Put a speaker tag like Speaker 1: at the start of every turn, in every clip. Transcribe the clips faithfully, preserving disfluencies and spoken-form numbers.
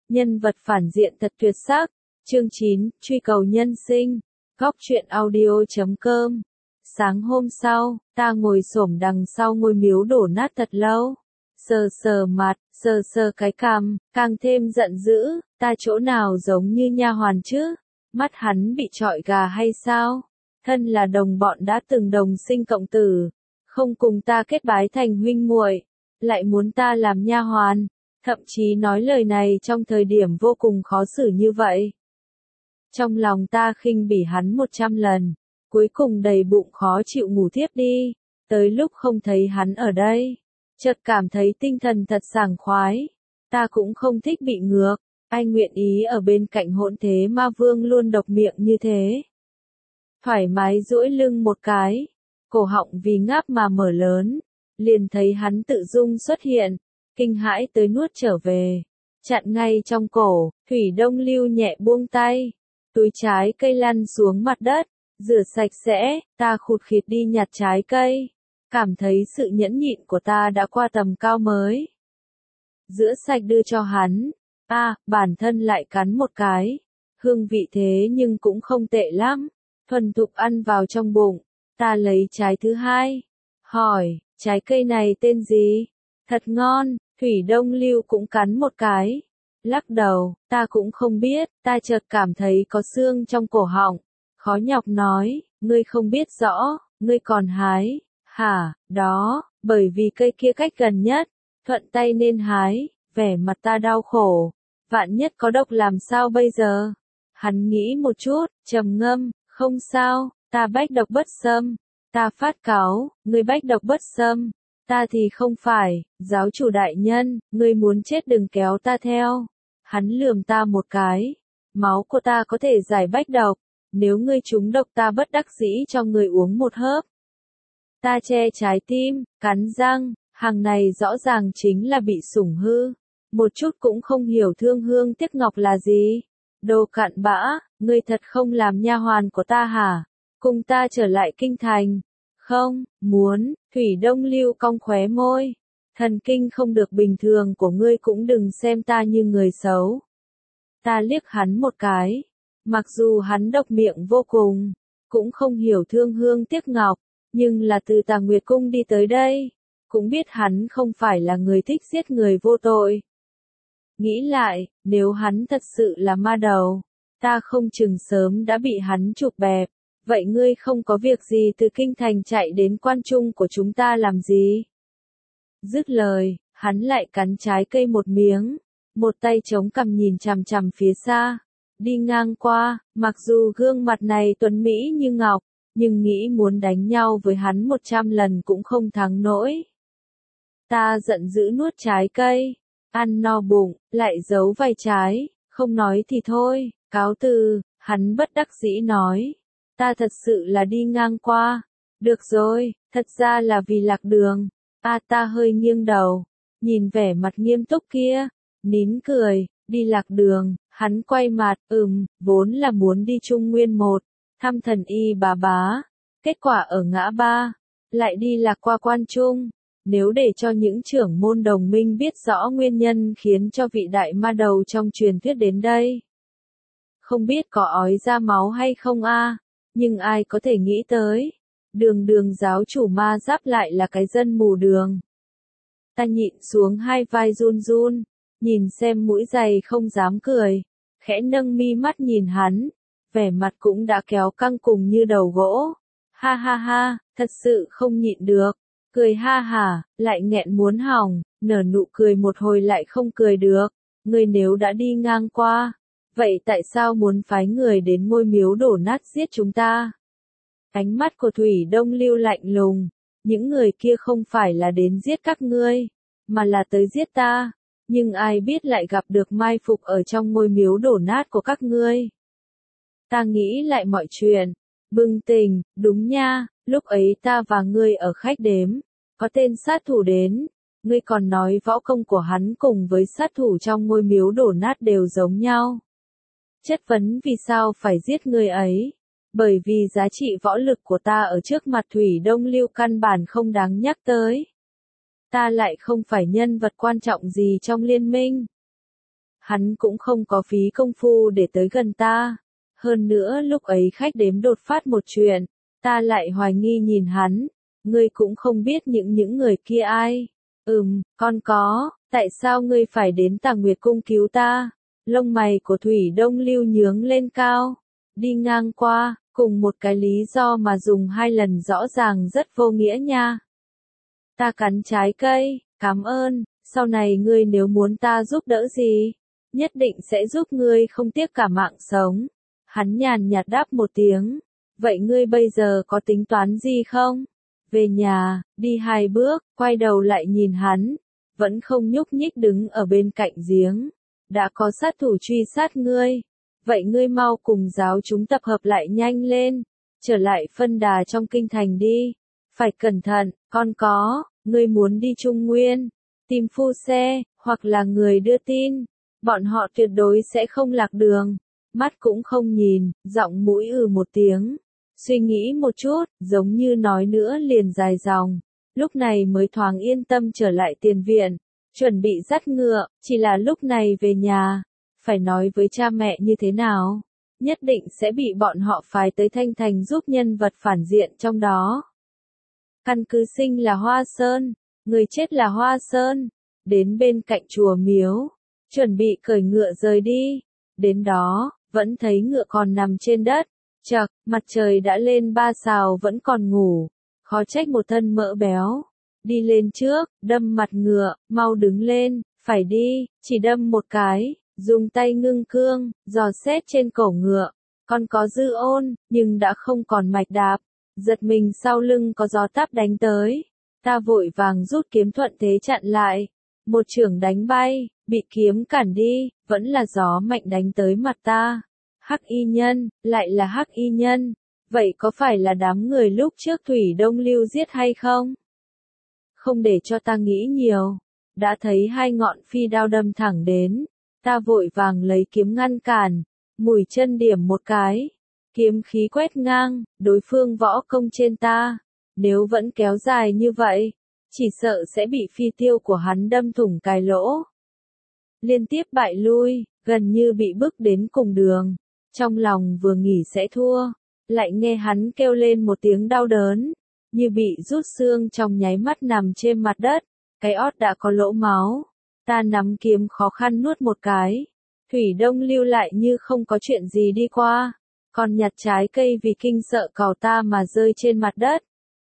Speaker 1: Nhân vật phản diện thật tuyệt sắc. Chương chín, truy cầu nhân sinh. Góc truyện audio chấm com. Sáng hôm sau, ta ngồi xổm đằng sau ngôi miếu đổ nát thật lâu. Sờ sờ mặt, sờ sờ cái cằm, càng thêm giận dữ, ta chỗ nào giống như nha hoàn chứ? Mắt hắn bị trọi gà hay sao? Thân là đồng bọn đã từng đồng sinh cộng tử, không cùng ta kết bái thành huynh muội, lại muốn ta làm nha hoàn, thậm chí nói lời này trong thời điểm vô cùng khó xử như vậy. Trong lòng ta khinh bỉ hắn một trăm lần, cuối cùng đầy bụng khó chịu ngủ thiếp đi, tới lúc không thấy hắn ở đây, chợt cảm thấy tinh thần thật sảng khoái. Ta cũng không thích bị ngược, ai nguyện ý ở bên cạnh hỗn thế ma vương luôn độc miệng như thế. Thoải mái duỗi lưng một cái, cổ họng vì ngáp mà mở lớn, liền thấy hắn tự dung xuất hiện, kinh hãi tới nuốt trở về, chặn ngay trong cổ. Thủy Đông Lưu nhẹ buông tay, túi trái cây lăn xuống mặt đất, rửa sạch sẽ. Ta khụt khịt đi nhặt trái cây, cảm thấy sự nhẫn nhịn của ta đã qua tầm cao mới. Rửa sạch đưa cho hắn, a, à, bản thân lại cắn một cái, hương vị thế nhưng cũng không tệ lắm, thuần thục ăn vào trong bụng. Ta lấy trái thứ hai, hỏi, trái cây này tên gì? Thật ngon. Thủy Đông Lưu cũng cắn một cái, lắc đầu, ta cũng không biết. Ta chợt cảm thấy có xương trong cổ họng, khó nhọc nói, ngươi không biết rõ, ngươi còn hái, hả? Đó, bởi vì cây kia cách gần nhất, thuận tay nên hái. Vẻ mặt ta đau khổ, vạn nhất có độc làm sao bây giờ? Hắn nghĩ một chút, trầm ngâm, không sao, ta bách độc bất xâm. Ta phát cáu, ngươi bách độc bất xâm, ta thì không phải. Giáo chủ đại nhân, ngươi muốn chết đừng kéo ta theo. Hắn lườm ta một cái, máu của ta có thể giải bách độc, nếu ngươi trúng độc ta bất đắc dĩ cho ngươi uống một hớp. Ta che trái tim, cắn răng, hàng này rõ ràng chính là bị sủng hư, một chút cũng không hiểu thương hương tiếc ngọc là gì. Đồ cặn bã, ngươi thật không làm nha hoàn của ta hả? Cùng ta trở lại kinh thành. Không, muốn. Thủy Đông Lưu cong khóe môi. Thần kinh không được bình thường của ngươi cũng đừng xem ta như người xấu. Ta liếc hắn một cái. Mặc dù hắn độc miệng vô cùng, cũng không hiểu thương hương tiếc ngọc, nhưng là từ Tà Nguyệt Cung đi tới đây, cũng biết hắn không phải là người thích giết người vô tội. Nghĩ lại, nếu hắn thật sự là ma đầu, ta không chừng sớm đã bị hắn chụp bẹp. Vậy ngươi không có việc gì từ kinh thành chạy đến quan trung của chúng ta làm gì? Dứt lời, hắn lại cắn trái cây một miếng, một tay chống cằm nhìn chằm chằm phía xa. Đi ngang qua, mặc dù gương mặt này tuấn mỹ như ngọc, nhưng nghĩ muốn đánh nhau với hắn một trăm lần cũng không thắng nổi. Ta giận dữ nuốt trái cây, ăn no bụng, lại giấu vài trái, không nói thì thôi, cáo từ. Hắn bất đắc dĩ nói, ta thật sự là đi ngang qua. Được rồi, thật ra là vì lạc đường. A à, ta hơi nghiêng đầu, nhìn vẻ mặt nghiêm túc kia, nín cười. Đi lạc đường. Hắn quay mặt, ừm, vốn là muốn đi Trung Nguyên một, thăm thần y bà bá. Kết quả ở ngã ba, lại đi lạc qua quan trung. Nếu để cho những trưởng môn đồng minh biết rõ nguyên nhân khiến cho vị đại ma đầu trong truyền thuyết đến đây, không biết có ói ra máu hay không a? À? Nhưng ai có thể nghĩ tới, đường đường giáo chủ ma giáp lại là cái dân mù đường. Ta nhịn xuống hai vai run run, nhìn xem mũi dày không dám cười, khẽ nâng mi mắt nhìn hắn, vẻ mặt cũng đã kéo căng cùng như đầu gỗ. Ha ha ha, thật sự không nhịn được, cười ha hả, lại nghẹn muốn hỏng, nở nụ cười một hồi lại không cười được. Ngươi nếu đã đi ngang qua, vậy tại sao muốn phái người đến ngôi miếu đổ nát giết chúng ta? Ánh mắt của Thủy Đông Lưu lạnh lùng, những người kia không phải là đến giết các ngươi, mà là tới giết ta, nhưng ai biết lại gặp được mai phục ở trong ngôi miếu đổ nát của các ngươi. Ta nghĩ lại mọi chuyện, bừng tỉnh, đúng nha, lúc ấy ta và ngươi ở khách đếm, có tên sát thủ đến, ngươi còn nói võ công của hắn cùng với sát thủ trong ngôi miếu đổ nát đều giống nhau. Chất vấn vì sao phải giết người ấy, bởi vì giá trị võ lực của ta ở trước mặt Thủy Đông Lưu căn bản không đáng nhắc tới. Ta lại không phải nhân vật quan trọng gì trong liên minh. hắn cũng không có phí công phu để tới gần ta. Hơn nữa lúc ấy khách đếm đột phát một chuyện, ta lại hoài nghi nhìn hắn, ngươi cũng không biết những những người kia ai. Ừm, con có, tại sao ngươi phải đến Tà Nguyệt Cung cứu ta? Lông mày của Thủy Đông Lưu nhướng lên cao, đi ngang qua, cùng một cái lý do mà dùng hai lần rõ ràng rất vô nghĩa nha. Ta cắn trái cây, cảm ơn, sau này ngươi nếu muốn ta giúp đỡ gì, nhất định sẽ giúp ngươi không tiếc cả mạng sống. Hắn nhàn nhạt đáp một tiếng, vậy ngươi bây giờ có tính toán gì không? Về nhà, đi hai bước, quay đầu lại nhìn hắn, vẫn không nhúc nhích đứng ở bên cạnh giếng. Đã có sát thủ truy sát ngươi, vậy ngươi mau cùng giáo chúng tập hợp lại nhanh lên, trở lại phân đà trong kinh thành đi. Phải cẩn thận, con có, ngươi muốn đi Trung Nguyên, tìm phu xe, hoặc là người đưa tin, bọn họ tuyệt đối sẽ không lạc đường. Mắt cũng không nhìn, giọng mũi ừ một tiếng, suy nghĩ một chút, giống như nói nữa liền dài dòng, lúc này mới thoáng yên tâm trở lại tiền viện, chuẩn bị dắt ngựa, chỉ là lúc này về nhà, phải nói với cha mẹ như thế nào, nhất định sẽ bị bọn họ phái tới Thanh Thành giúp nhân vật phản diện trong đó. Căn cứ sinh là Hoa Sơn, người chết là Hoa Sơn, đến bên cạnh chùa miếu, chuẩn bị cởi ngựa rời đi, đến đó, vẫn thấy ngựa còn nằm trên đất, chậc, mặt trời đã lên ba sào vẫn còn ngủ, khó trách một thân mỡ béo. Đi lên trước, đâm mặt ngựa, mau đứng lên, phải đi, chỉ đâm một cái, dùng tay ngưng cương, dò xét trên cổ ngựa, còn có dư ôn, nhưng đã không còn mạch đạp, giật mình sau lưng có gió táp đánh tới, ta vội vàng rút kiếm thuận thế chặn lại, một chưởng đánh bay, bị kiếm cản đi, vẫn là gió mạnh đánh tới mặt ta. Hắc y nhân, lại là hắc y nhân, vậy có phải là đám người lúc trước Thủy Đông Lưu giết hay không? Không để cho ta nghĩ nhiều, đã thấy hai ngọn phi đao đâm thẳng đến, ta vội vàng lấy kiếm ngăn cản, mùi chân điểm một cái, kiếm khí quét ngang, đối phương võ công trên ta, nếu vẫn kéo dài như vậy, chỉ sợ sẽ bị phi tiêu của hắn đâm thủng cái lỗ. Liên tiếp bại lui, gần như bị bức đến cùng đường, trong lòng vừa nghĩ sẽ thua, lại nghe hắn kêu lên một tiếng đau đớn, như bị rút xương trong nháy mắt nằm trên mặt đất, cái ót đã có lỗ máu, ta nắm kiếm khó khăn nuốt một cái, Thủy Đông Lưu lại như không có chuyện gì đi qua, còn nhặt trái cây vì kinh sợ cào ta mà rơi trên mặt đất.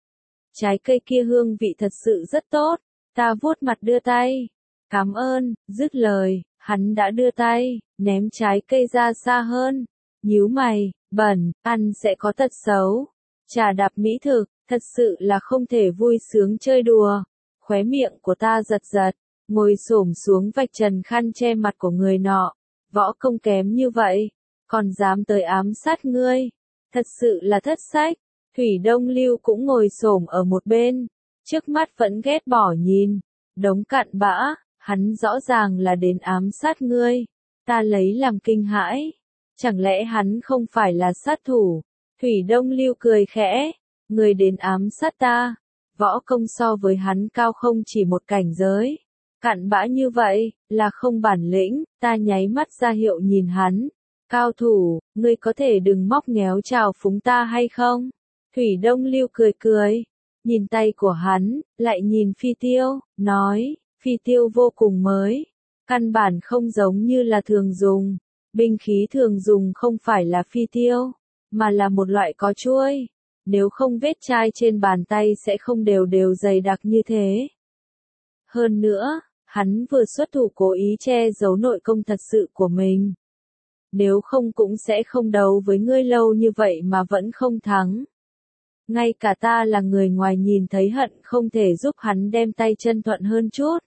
Speaker 1: Trái cây kia hương vị thật sự rất tốt, ta vuốt mặt đưa tay, cảm ơn, dứt lời, hắn đã đưa tay, ném trái cây ra xa hơn, nhíu mày, bẩn, ăn sẽ có tật xấu, trà đạp mỹ thực, thật sự là không thể vui sướng chơi đùa, khóe miệng của ta giật giật, ngồi xổm xuống vạch trần khăn che mặt của người nọ, võ công kém như vậy, còn dám tới ám sát ngươi, thật sự là thất sách. Thủy Đông Lưu cũng ngồi xổm ở một bên, trước mắt vẫn ghét bỏ nhìn, đống cặn bã, hắn rõ ràng là đến ám sát ngươi, ta lấy làm kinh hãi, chẳng lẽ hắn không phải là sát thủ? Thủy Đông Lưu cười khẽ, người đến ám sát ta, võ công so với hắn cao không chỉ một cảnh giới, cặn bã như vậy, là không bản lĩnh, ta nháy mắt ra hiệu nhìn hắn, cao thủ, ngươi có thể đừng móc ngéo chào phúng ta hay không? Thủy Đông Lưu cười cười, nhìn tay của hắn, lại nhìn phi tiêu, nói, phi tiêu vô cùng mới, căn bản không giống như là thường dùng, binh khí thường dùng không phải là phi tiêu, mà là một loại có chuôi, nếu không vết chai trên bàn tay sẽ không đều đều dày đặc như thế. Hơn nữa, hắn vừa xuất thủ cố ý che giấu nội công thật sự của mình. Nếu không cũng sẽ không đấu với ngươi lâu như vậy mà vẫn không thắng. Ngay cả ta là người ngoài nhìn thấy hận không thể giúp hắn đem tay chân thuận hơn chút.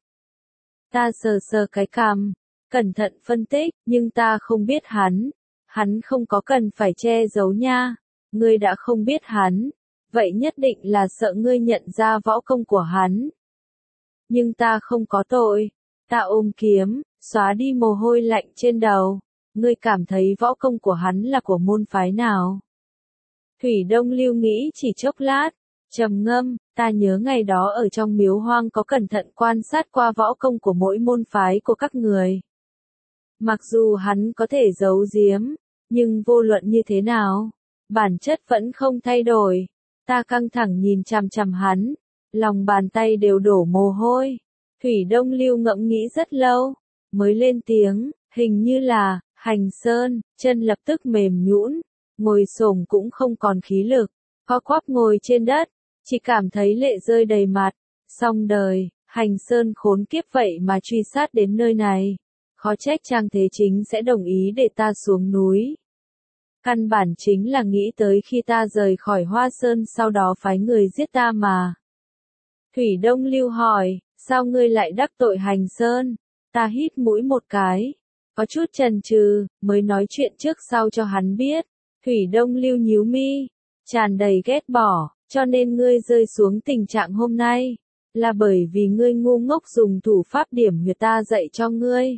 Speaker 1: Ta sờ sờ cái cằm, cẩn thận phân tích, nhưng ta không biết hắn. Hắn không có cần phải che giấu nha. Ngươi đã không biết hắn, vậy nhất định là sợ ngươi nhận ra võ công của hắn. Nhưng ta không có tội. Ta ôm kiếm, xóa đi mồ hôi lạnh trên đầu. Ngươi cảm thấy võ công của hắn là của môn phái nào? Thủy Đông Lưu nghĩ chỉ chốc lát, trầm ngâm, ta nhớ ngày đó ở trong miếu hoang có cẩn thận quan sát qua võ công của mỗi môn phái của các người. Mặc dù hắn có thể giấu giếm, nhưng vô luận như thế nào, bản chất vẫn không thay đổi. Ta căng thẳng nhìn chằm chằm hắn, lòng bàn tay đều đổ mồ hôi. Thủy Đông Lưu ngẫm nghĩ rất lâu, mới lên tiếng, hình như là, Hành Sơn, chân lập tức mềm nhũn, ngồi xổm cũng không còn khí lực, co quắp ngồi trên đất, chỉ cảm thấy lệ rơi đầy mặt, xong đời, Hành Sơn khốn kiếp vậy mà truy sát đến nơi này, khó trách Trang Thế Chính sẽ đồng ý để ta xuống núi. Căn bản chính là nghĩ tới khi ta rời khỏi Hoa Sơn sau đó phái người giết ta mà. Thủy Đông Lưu hỏi, sao ngươi lại đắc tội Hành Sơn? Ta hít mũi một cái, có chút chần chừ, mới nói chuyện trước sau cho hắn biết. Thủy Đông Lưu nhíu mi, tràn đầy ghét bỏ, cho nên ngươi rơi xuống tình trạng hôm nay, là bởi vì ngươi ngu ngốc dùng thủ pháp điểm huyệt ta dạy cho ngươi.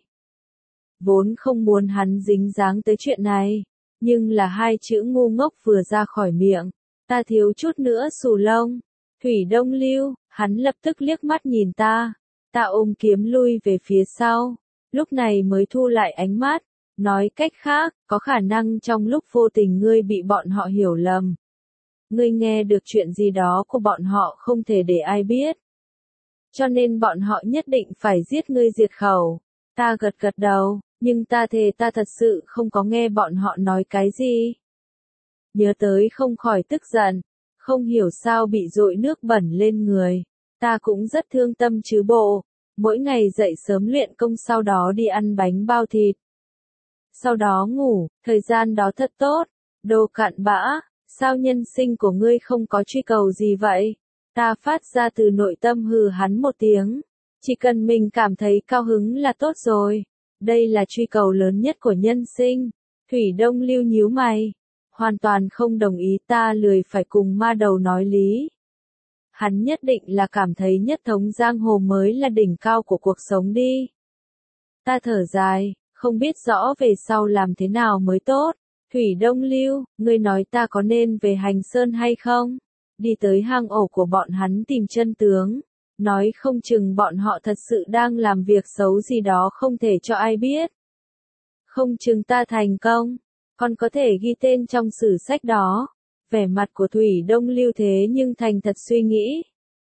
Speaker 1: Vốn không muốn hắn dính dáng tới chuyện này, nhưng là hai chữ ngu ngốc vừa ra khỏi miệng, ta thiếu chút nữa xù lông. Thủy Đông Lưu, hắn lập tức liếc mắt nhìn ta, ta ôm kiếm lui về phía sau, lúc này mới thu lại ánh mắt, nói cách khác, có khả năng trong lúc vô tình ngươi bị bọn họ hiểu lầm. Ngươi nghe được chuyện gì đó của bọn họ không thể để ai biết. Cho nên bọn họ nhất định phải giết ngươi diệt khẩu. Ta gật gật đầu, nhưng ta thề ta thật sự không có nghe bọn họ nói cái gì. Nhớ tới không khỏi tức giận, không hiểu sao bị dội nước bẩn lên người. Ta cũng rất thương tâm chứ bộ, mỗi ngày dậy sớm luyện công sau đó đi ăn bánh bao thịt. Sau đó ngủ, thời gian đó thật tốt, đồ cặn bã, sao nhân sinh của ngươi không có truy cầu gì vậy? Ta phát ra từ nội tâm hừ hắn một tiếng, chỉ cần mình cảm thấy cao hứng là tốt rồi, đây là truy cầu lớn nhất của nhân sinh. Thủy Đông Lưu nhíu mày, hoàn toàn không đồng ý, ta lười phải cùng ma đầu nói lý. Hắn nhất định là cảm thấy nhất thống giang hồ mới là đỉnh cao của cuộc sống đi. Ta thở dài, không biết rõ về sau làm thế nào mới tốt. Thủy Đông Lưu, ngươi nói ta có nên về Hành Sơn hay không? Đi tới hang ổ của bọn hắn tìm chân tướng. Nói không chừng bọn họ thật sự đang làm việc xấu gì đó không thể cho ai biết. Không chừng ta thành công, còn có thể ghi tên trong sử sách đó. Vẻ mặt của Thủy Đông Lưu thế nhưng thành thật suy nghĩ.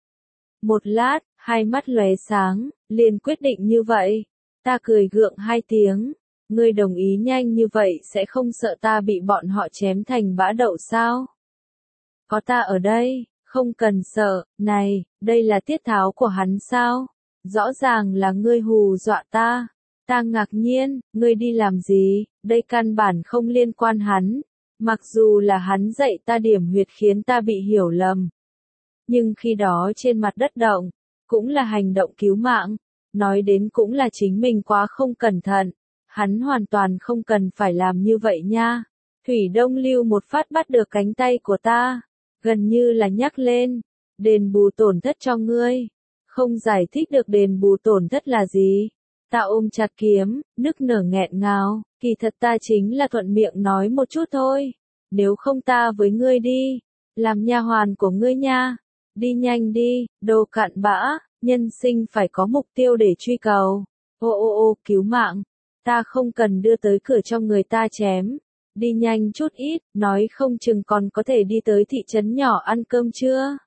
Speaker 1: Một lát, hai mắt lóe sáng, liền quyết định như vậy. Ta cười gượng hai tiếng. Ngươi đồng ý nhanh như vậy sẽ không sợ ta bị bọn họ chém thành bã đậu sao? Có ta ở đây, không cần sợ. Này, đây là tiết tháo của hắn sao? Rõ ràng là ngươi hù dọa ta. Ta ngạc nhiên, ngươi đi làm gì? Đây căn bản không liên quan hắn. Mặc dù là hắn dạy ta điểm huyệt khiến ta bị hiểu lầm. Nhưng khi đó trên mặt đất động, cũng là hành động cứu mạng. Nói đến cũng là chính mình quá không cẩn thận. Hắn hoàn toàn không cần phải làm như vậy nha. Thủy Đông Lưu một phát bắt được cánh tay của ta, gần như là nhắc lên, đền bù tổn thất cho ngươi. Không giải thích được đền bù tổn thất là gì. Ta ôm chặt kiếm, nức nở nghẹn ngào, kỳ thật ta chính là thuận miệng nói một chút thôi. Nếu không ta với ngươi đi, làm nha hoàn của ngươi nha. Đi nhanh đi, đồ cặn bã, nhân sinh phải có mục tiêu để truy cầu. Ô ô ô, cứu mạng. Ta không cần đưa tới cửa cho người ta chém. Đi nhanh chút ít, nói không chừng còn có thể đi tới thị trấn nhỏ ăn cơm trưa.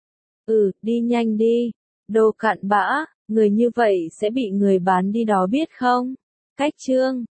Speaker 1: Ừ, đi nhanh đi. Đồ cặn bã, người như vậy sẽ bị người bán đi đó biết không? Cách chương